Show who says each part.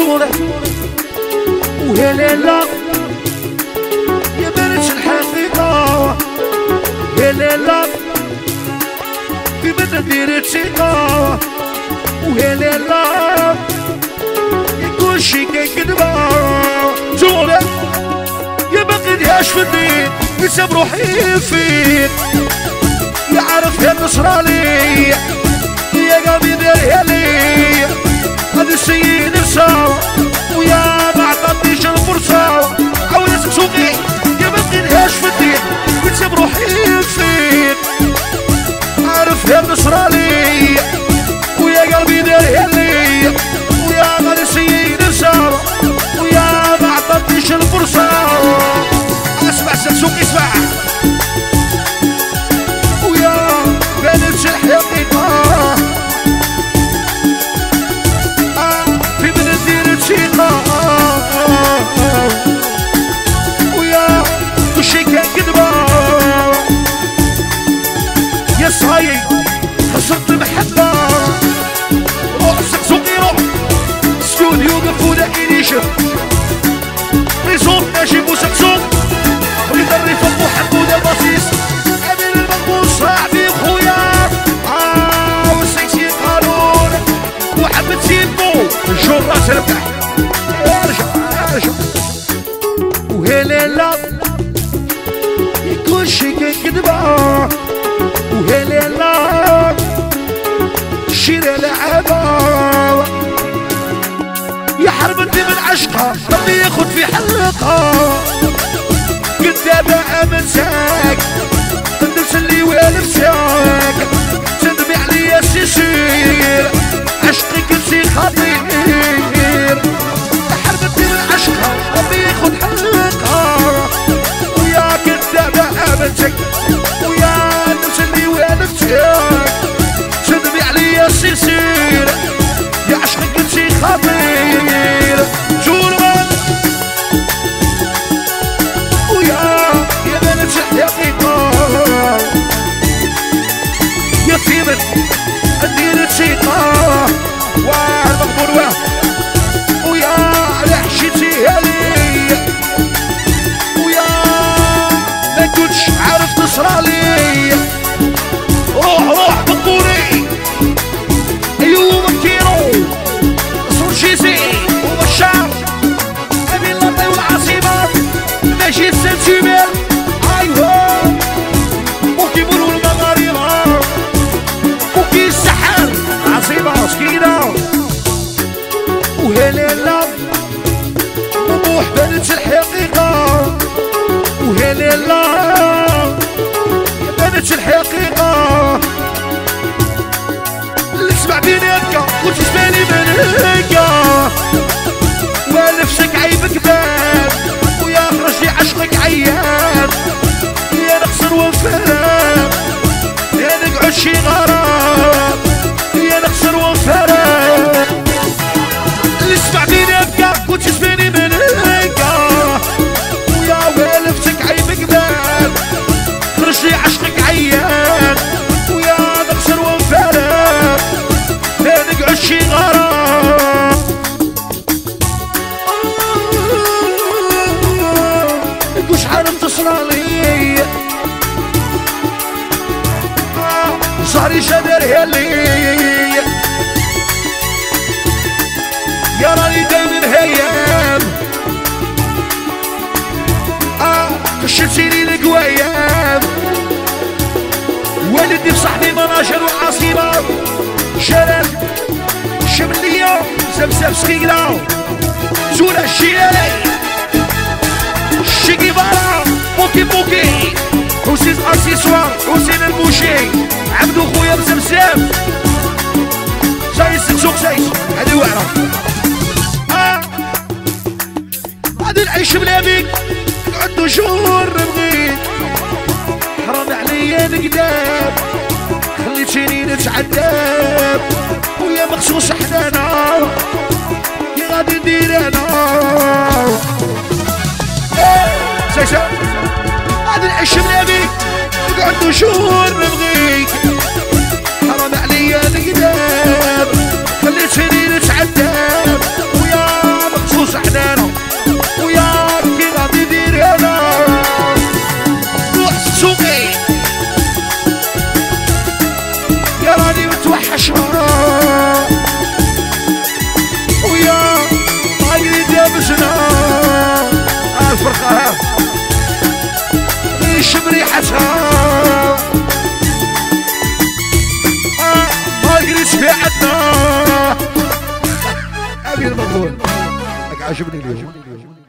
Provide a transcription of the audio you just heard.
Speaker 1: شغله وهي ليلة يا بنت الحقيقة يا ليلة في بدنا ندير الثقة وهي ليلة يكون شي كان كدبة شغله يا بقيتهاش في الدين نساب روحي فيك يعرف يا نصراني يا قلبي دارها لي هذا السيد نسا ويا ما عطاتنيش الفرصة عاود سوقي يا ما بقيتهاش في الدين نساب روحي فيك عارف يا نصراني ويا قلبي دارها لي ويا ما السيد نسا ويا ما عطاتنيش الفرصة اسمع سوقي اسمع ويا بنت الحقيقة في من ندير الثقة ويا كل شي كان كدبة يا صايي خسرت المحبة روح سوقي روح استوديو قفولة كينيشن ريزون نجيب وسكسون ويدري فوق حمود البصيص امين المقبول صاحبي خويا والسكسي قانون وحبت سيبو نشوف راس ربح ارجع وهي ليلة يكون شي كان كدبة وهي ليلة شيرة لعبة يا حرمتي من عشقها ربي ياخد في حلقها قدامها امنساك النفس اللي والفساك تندمي عليا سيسير عشقي كنسي خطير حرمتي من عشقها ربي ياخد حلقها ويا قدامها امنساك ويا النفس اللي والفساك تندمي عليا سيسير يا عشقي كنسي خطير جورمان يا بنت الحقيقة يا فيمن ندير الثقة والمغبور واه ويا على حشيتي هالي ويا ما كنتش عارف تصرالي روح بقوري ايوه كيرو سورشيزي وبشار امين لطي والعاصمة ماشي السنتيمير ايوه وكيبولوا المغاربة وكي السحر عاصمة سكينة وهي ليلة وروح بنت الحقيقة وهي ليلة يا بنت الحقيقة اللي تسمع بيناتك وتسمعني منك ونفسك عيبك بان ويا خرج لي عشقك عيان يا نخسر وفراق يا نقعد شي غرام يا نخسر وفراق اللي تسمع بيناتك وتسمعني منك ويا ونفسك عيبك بان خرج لي عشقك عيان ويا نخسر وفراق يا نقعد شي غرام مش عارف تصرالي صاري شادر هالي يا راني دايما هيام خشيت سنين قوايام والدي بصاحبي مناجر وعاصمة شلال شملية سمسم سخيلة زولا الشيالي شيكي بارا بوكي حسين اكسسوار حسين الموشي عبدو خويا بزمزم جاي السوق جاي هادي واعرة غادي نعيش بلا بيك نقعدو شهور نبغيك حرام عليا نقدام خليتيني نتعذب ويا مخصوص حدانا يا غادي ندير انا سيسا غادي نعيش بلا بيك نقعدو شهور نبغيك حرام عليا نقدام خليتيني نتعذب ويا عجبني اليوم.